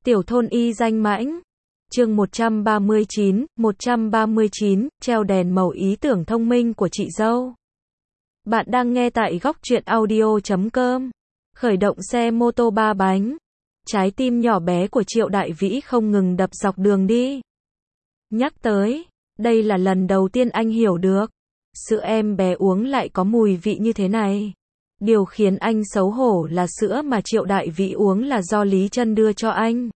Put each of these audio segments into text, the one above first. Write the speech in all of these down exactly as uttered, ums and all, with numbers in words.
Tiểu thôn y danh mãnh. Chương một trăm ba mươi chín, một trăm ba mươi chín, treo đèn màu ý tưởng thông minh của chị dâu. Bạn đang nghe tại góc truyện audio chấm com. Khởi động xe mô tô ba bánh. Trái tim nhỏ bé của Triệu Đại Vĩ không ngừng đập dọc đường đi. Nhắc tới, đây là lần đầu tiên anh hiểu được, sữa em bé uống lại có mùi vị như thế này. Điều khiến anh xấu hổ là sữa mà Triệu Đại Vĩ uống là do Lý Trân đưa cho anh.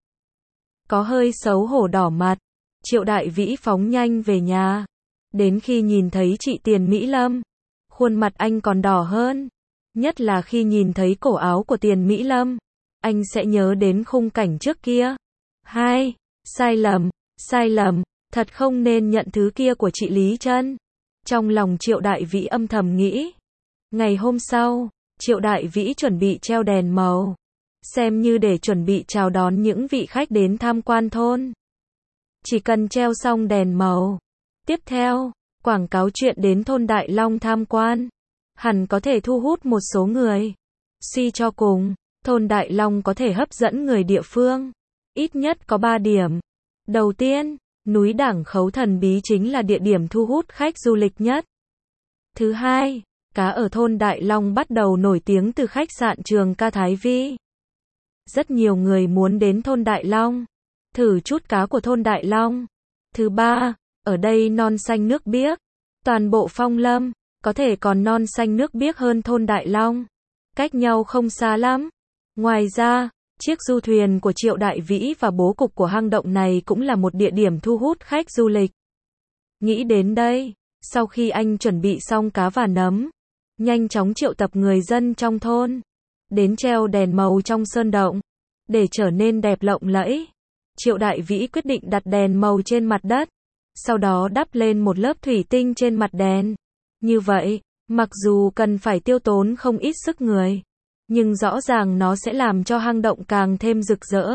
Có hơi xấu hổ đỏ mặt, Triệu Đại Vĩ phóng nhanh về nhà. Đến khi nhìn thấy chị Tiền Mỹ Lâm, khuôn mặt anh còn đỏ hơn. Nhất là khi nhìn thấy cổ áo của Tiền Mỹ Lâm, anh sẽ nhớ đến khung cảnh trước kia. Hai, sai lầm, sai lầm, thật không nên nhận thứ kia của chị Lý Trân. Trong lòng Triệu Đại Vĩ âm thầm nghĩ. Ngày hôm sau, Triệu Đại Vĩ chuẩn bị treo đèn màu, xem như để chuẩn bị chào đón những vị khách đến tham quan thôn. Chỉ cần treo xong đèn màu, tiếp theo, quảng cáo chuyện đến thôn Đại Long tham quan, hẳn có thể thu hút một số người. Suy cho cùng, thôn Đại Long có thể hấp dẫn người địa phương, ít nhất có ba điểm. Đầu tiên, núi Đảng Khấu thần bí chính là địa điểm thu hút khách du lịch nhất. Thứ hai, cá ở thôn Đại Long bắt đầu nổi tiếng từ khách sạn Trường Ca Thái Vi. Rất nhiều người muốn đến thôn Đại Long, thử chút cá của thôn Đại Long. Thứ ba, ở đây non xanh nước biếc, toàn bộ Phong Lâm, có thể còn non xanh nước biếc hơn thôn Đại Long. Cách nhau không xa lắm. Ngoài ra, chiếc du thuyền của Triệu Đại Vĩ và bố cục của hang động này cũng là một địa điểm thu hút khách du lịch. Nghĩ đến đây, sau khi anh chuẩn bị xong cá và nấm, nhanh chóng triệu tập người dân trong thôn đến treo đèn màu trong sơn động. Để trở nên đẹp lộng lẫy, Triệu Đại Vĩ quyết định đặt đèn màu trên mặt đất, sau đó đắp lên một lớp thủy tinh trên mặt đèn. Như vậy, mặc dù cần phải tiêu tốn không ít sức người, nhưng rõ ràng nó sẽ làm cho hang động càng thêm rực rỡ.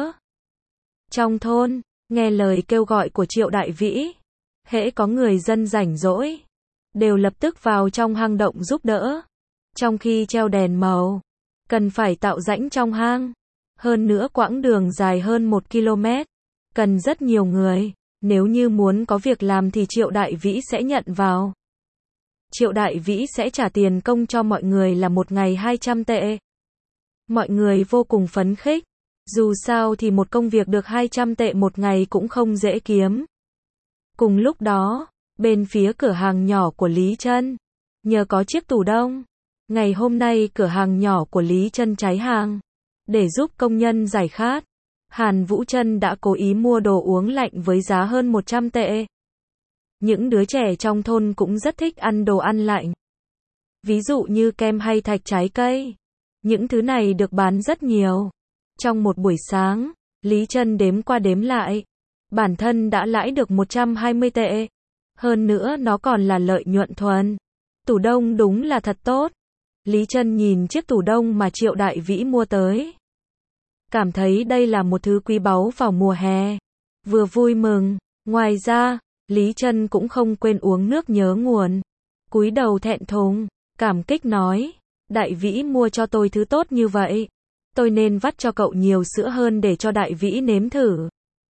Trong thôn, nghe lời kêu gọi của Triệu Đại Vĩ, hễ có người dân rảnh rỗi, đều lập tức vào trong hang động giúp đỡ. Trong khi treo đèn màu, cần phải tạo rãnh trong hang. Hơn nữa quãng đường dài hơn một ki lô mét, cần rất nhiều người. Nếu như muốn có việc làm thì Triệu Đại Vĩ sẽ nhận vào. Triệu Đại Vĩ sẽ trả tiền công cho mọi người là một ngày hai trăm tệ. Mọi người vô cùng phấn khích. Dù sao thì một công việc được hai trăm tệ một ngày cũng không dễ kiếm. Cùng lúc đó, bên phía cửa hàng nhỏ của Lý Trân, nhờ có chiếc tủ đông, ngày hôm nay cửa hàng nhỏ của Lý Trân cháy hàng. Để giúp công nhân giải khát, Hàn Vũ Trân đã cố ý mua đồ uống lạnh với giá hơn một trăm tệ. Những đứa trẻ trong thôn cũng rất thích ăn đồ ăn lạnh. Ví dụ như kem hay thạch trái cây. Những thứ này được bán rất nhiều. Trong một buổi sáng, Lý Trân đếm qua đếm lại. Bản thân đã lãi được một trăm hai mươi tệ. Hơn nữa nó còn là lợi nhuận thuần. Tủ đông đúng là thật tốt. Lý Trân nhìn chiếc tủ đông mà Triệu Đại Vĩ mua tới, cảm thấy đây là một thứ quý báu vào mùa hè. Vừa vui mừng, ngoài ra, Lý Trân cũng không quên uống nước nhớ nguồn. Cúi đầu thẹn thùng, cảm kích nói, Đại Vĩ mua cho tôi thứ tốt như vậy, tôi nên vắt cho cậu nhiều sữa hơn để cho Đại Vĩ nếm thử.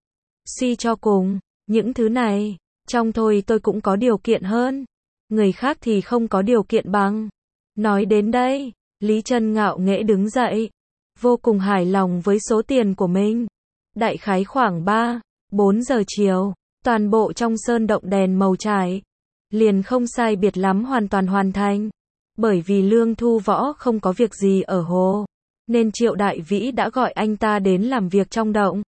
Suy cho cùng, những thứ này, trong thôi tôi cũng có điều kiện hơn, người khác thì không có điều kiện bằng. Nói đến đây, Lý Trân ngạo nghễ đứng dậy, vô cùng hài lòng với số tiền của mình. Đại khái khoảng ba, bốn giờ chiều, toàn bộ trong sơn động đèn màu trải, liền không sai biệt lắm hoàn toàn hoàn thành. Bởi vì Lương Thu Võ không có việc gì ở hồ, nên Triệu Đại Vĩ đã gọi anh ta đến làm việc trong động.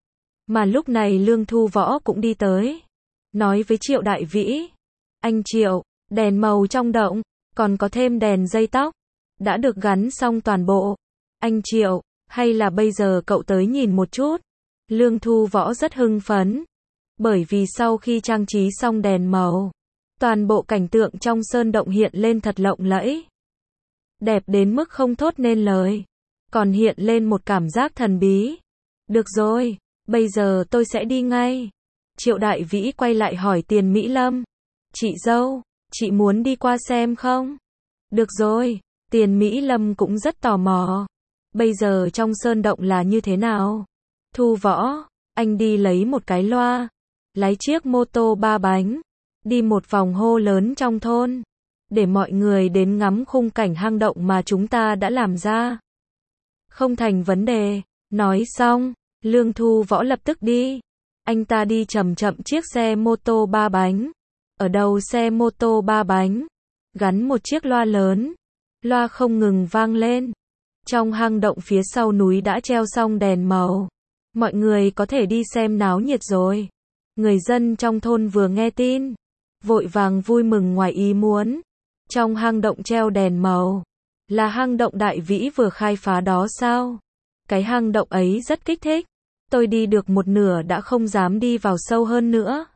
Mà lúc này Lương Thu Võ cũng đi tới, nói với Triệu Đại Vĩ, anh Triệu, đèn màu trong động, còn có thêm đèn dây tóc, đã được gắn xong toàn bộ. Anh Triệu, hay là bây giờ cậu tới nhìn một chút. Lương Thu Võ rất hưng phấn, bởi vì sau khi trang trí xong đèn màu, toàn bộ cảnh tượng trong sơn động hiện lên thật lộng lẫy. Đẹp đến mức không thốt nên lời, còn hiện lên một cảm giác thần bí. Được rồi, bây giờ tôi sẽ đi ngay. Triệu Đại Vĩ quay lại hỏi Tiền Mỹ Lâm, chị dâu, chị muốn đi qua xem không? Được rồi, Tiền Mỹ Lâm cũng rất tò mò. Bây giờ trong sơn động là như thế nào? Thu Võ, anh đi lấy một cái loa, lái chiếc mô tô ba bánh, đi một vòng hô lớn trong thôn, để mọi người đến ngắm khung cảnh hang động mà chúng ta đã làm ra. Không thành vấn đề. Nói xong, Lương Thu Võ lập tức đi. Anh ta đi chậm chậm chiếc xe mô tô ba bánh. Ở đầu xe mô tô ba bánh, gắn một chiếc loa lớn. Loa không ngừng vang lên. Trong hang động phía sau núi đã treo xong đèn màu. Mọi người có thể đi xem náo nhiệt rồi. Người dân trong thôn vừa nghe tin, vội vàng vui mừng ngoài ý muốn. Trong hang động treo đèn màu, là hang động Đại Vĩ vừa khai phá đó sao? Cái hang động ấy rất kích thích. Tôi đi được một nửa đã không dám đi vào sâu hơn nữa.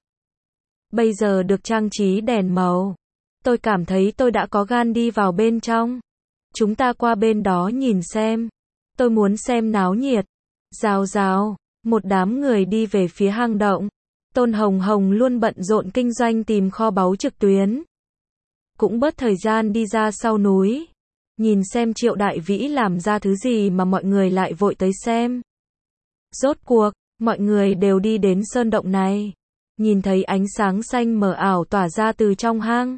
Bây giờ được trang trí đèn màu, tôi cảm thấy tôi đã có gan đi vào bên trong. Chúng ta qua bên đó nhìn xem. Tôi muốn xem náo nhiệt. Rào rào, một đám người đi về phía hang động. Tôn Hồng Hồng luôn bận rộn kinh doanh tìm kho báu trực tuyến. Cũng bớt thời gian đi ra sau núi. Nhìn xem Triệu Đại Vĩ làm ra thứ gì mà mọi người lại vội tới xem. Rốt cuộc, mọi người đều đi đến sơn động này. Nhìn thấy ánh sáng xanh mờ ảo tỏa ra từ trong hang.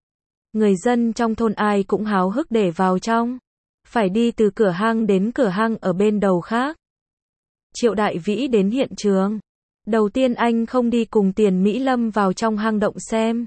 Người dân trong thôn ai cũng háo hức để vào trong. Phải đi từ cửa hang đến cửa hang ở bên đầu khác. Triệu Đại Vĩ đến hiện trường. Đầu tiên anh không đi cùng Tiền Mỹ Lâm vào trong hang động xem.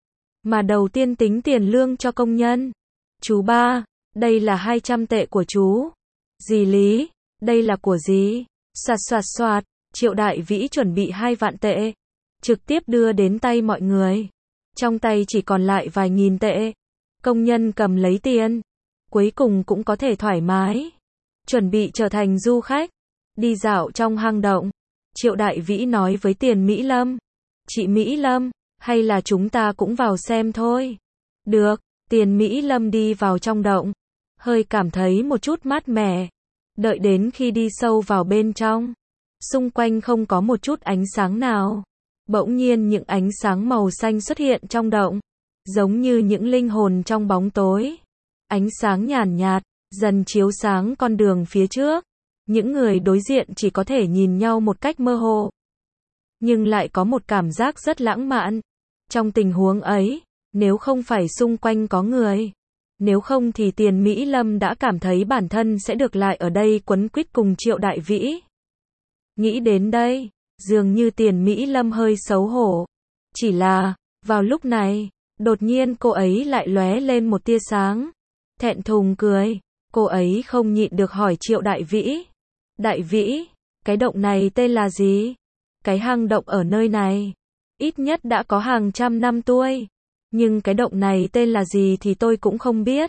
Mà đầu tiên tính tiền lương cho công nhân. Chú ba, đây là hai trăm tệ của chú. Dì Lý, đây là của dì. Soạt soạt soạt, Triệu Đại Vĩ chuẩn bị hai vạn tệ. Trực tiếp đưa đến tay mọi người. Trong tay chỉ còn lại vài nghìn tệ. Công nhân cầm lấy tiền. Cuối cùng cũng có thể thoải mái. Chuẩn bị trở thành du khách. Đi dạo trong hang động. Triệu Đại Vĩ nói với Tiền Mỹ Lâm. Chị Mỹ Lâm, hay là chúng ta cũng vào xem thôi. Được, Tiền Mỹ Lâm đi vào trong động. Hơi cảm thấy một chút mát mẻ. Đợi đến khi đi sâu vào bên trong. Xung quanh không có một chút ánh sáng nào. Bỗng nhiên những ánh sáng màu xanh xuất hiện trong động. Giống như những linh hồn trong bóng tối. Ánh sáng nhàn nhạt, dần chiếu sáng con đường phía trước. Những người đối diện chỉ có thể nhìn nhau một cách mơ hồ. Nhưng lại có một cảm giác rất lãng mạn. Trong tình huống ấy, nếu không phải xung quanh có người, nếu không thì Tiền Mỹ Lâm đã cảm thấy bản thân sẽ được lại ở đây quấn quýt cùng Triệu Đại Vĩ. Nghĩ đến đây, dường như Tiền Mỹ Lâm hơi xấu hổ. Chỉ là, vào lúc này, đột nhiên cô ấy lại lóe lên một tia sáng. Thẹn thùng cười, cô ấy không nhịn được hỏi Triệu Đại Vĩ. Đại Vĩ, cái động này tên là gì? Cái hang động ở nơi này, ít nhất đã có hàng trăm năm tuổi. Nhưng cái động này tên là gì thì tôi cũng không biết.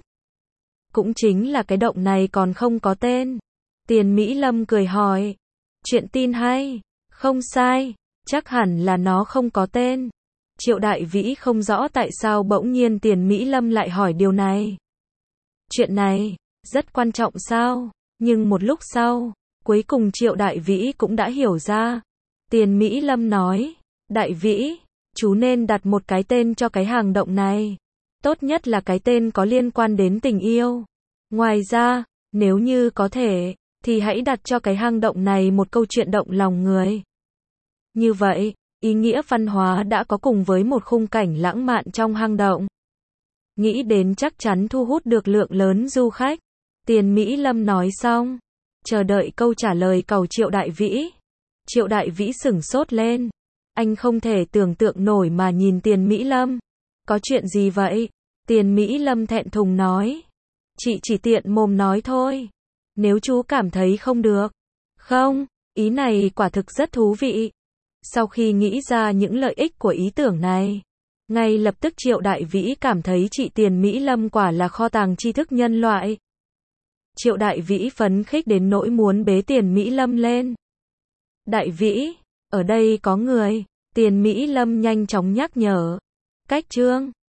Cũng chính là cái động này còn không có tên. Tiền Mỹ Lâm cười hỏi. Chuyện tin hay? Không sai, chắc hẳn là nó không có tên. Triệu Đại Vĩ không rõ tại sao bỗng nhiên Tiền Mỹ Lâm lại hỏi điều này. Chuyện này, rất quan trọng sao? Nhưng một lúc sau, cuối cùng Triệu Đại Vĩ cũng đã hiểu ra. Tiền Mỹ Lâm nói, Đại Vĩ, chú nên đặt một cái tên cho cái hang động này. Tốt nhất là cái tên có liên quan đến tình yêu. Ngoài ra, nếu như có thể, thì hãy đặt cho cái hang động này một câu chuyện động lòng người. Như vậy, ý nghĩa văn hóa đã có cùng với một khung cảnh lãng mạn trong hang động. Nghĩ đến chắc chắn thu hút được lượng lớn du khách. Tiền Mỹ Lâm nói xong, chờ đợi câu trả lời cầu Triệu Đại Vĩ. Triệu Đại Vĩ sửng sốt lên. Anh không thể tưởng tượng nổi mà nhìn Tiền Mỹ Lâm. Có chuyện gì vậy? Tiền Mỹ Lâm thẹn thùng nói. Chị chỉ tiện mồm nói thôi. Nếu chú cảm thấy không được. Không, ý này quả thực rất thú vị. Sau khi nghĩ ra những lợi ích của ý tưởng này, ngay lập tức Triệu Đại Vĩ cảm thấy chị Tiền Mỹ Lâm quả là kho tàng tri thức nhân loại. Triệu Đại Vĩ phấn khích đến nỗi muốn bế Tiền Mỹ Lâm lên. Đại Vĩ, ở đây có người. Tiền Mỹ Lâm nhanh chóng nhắc nhở. Cách chương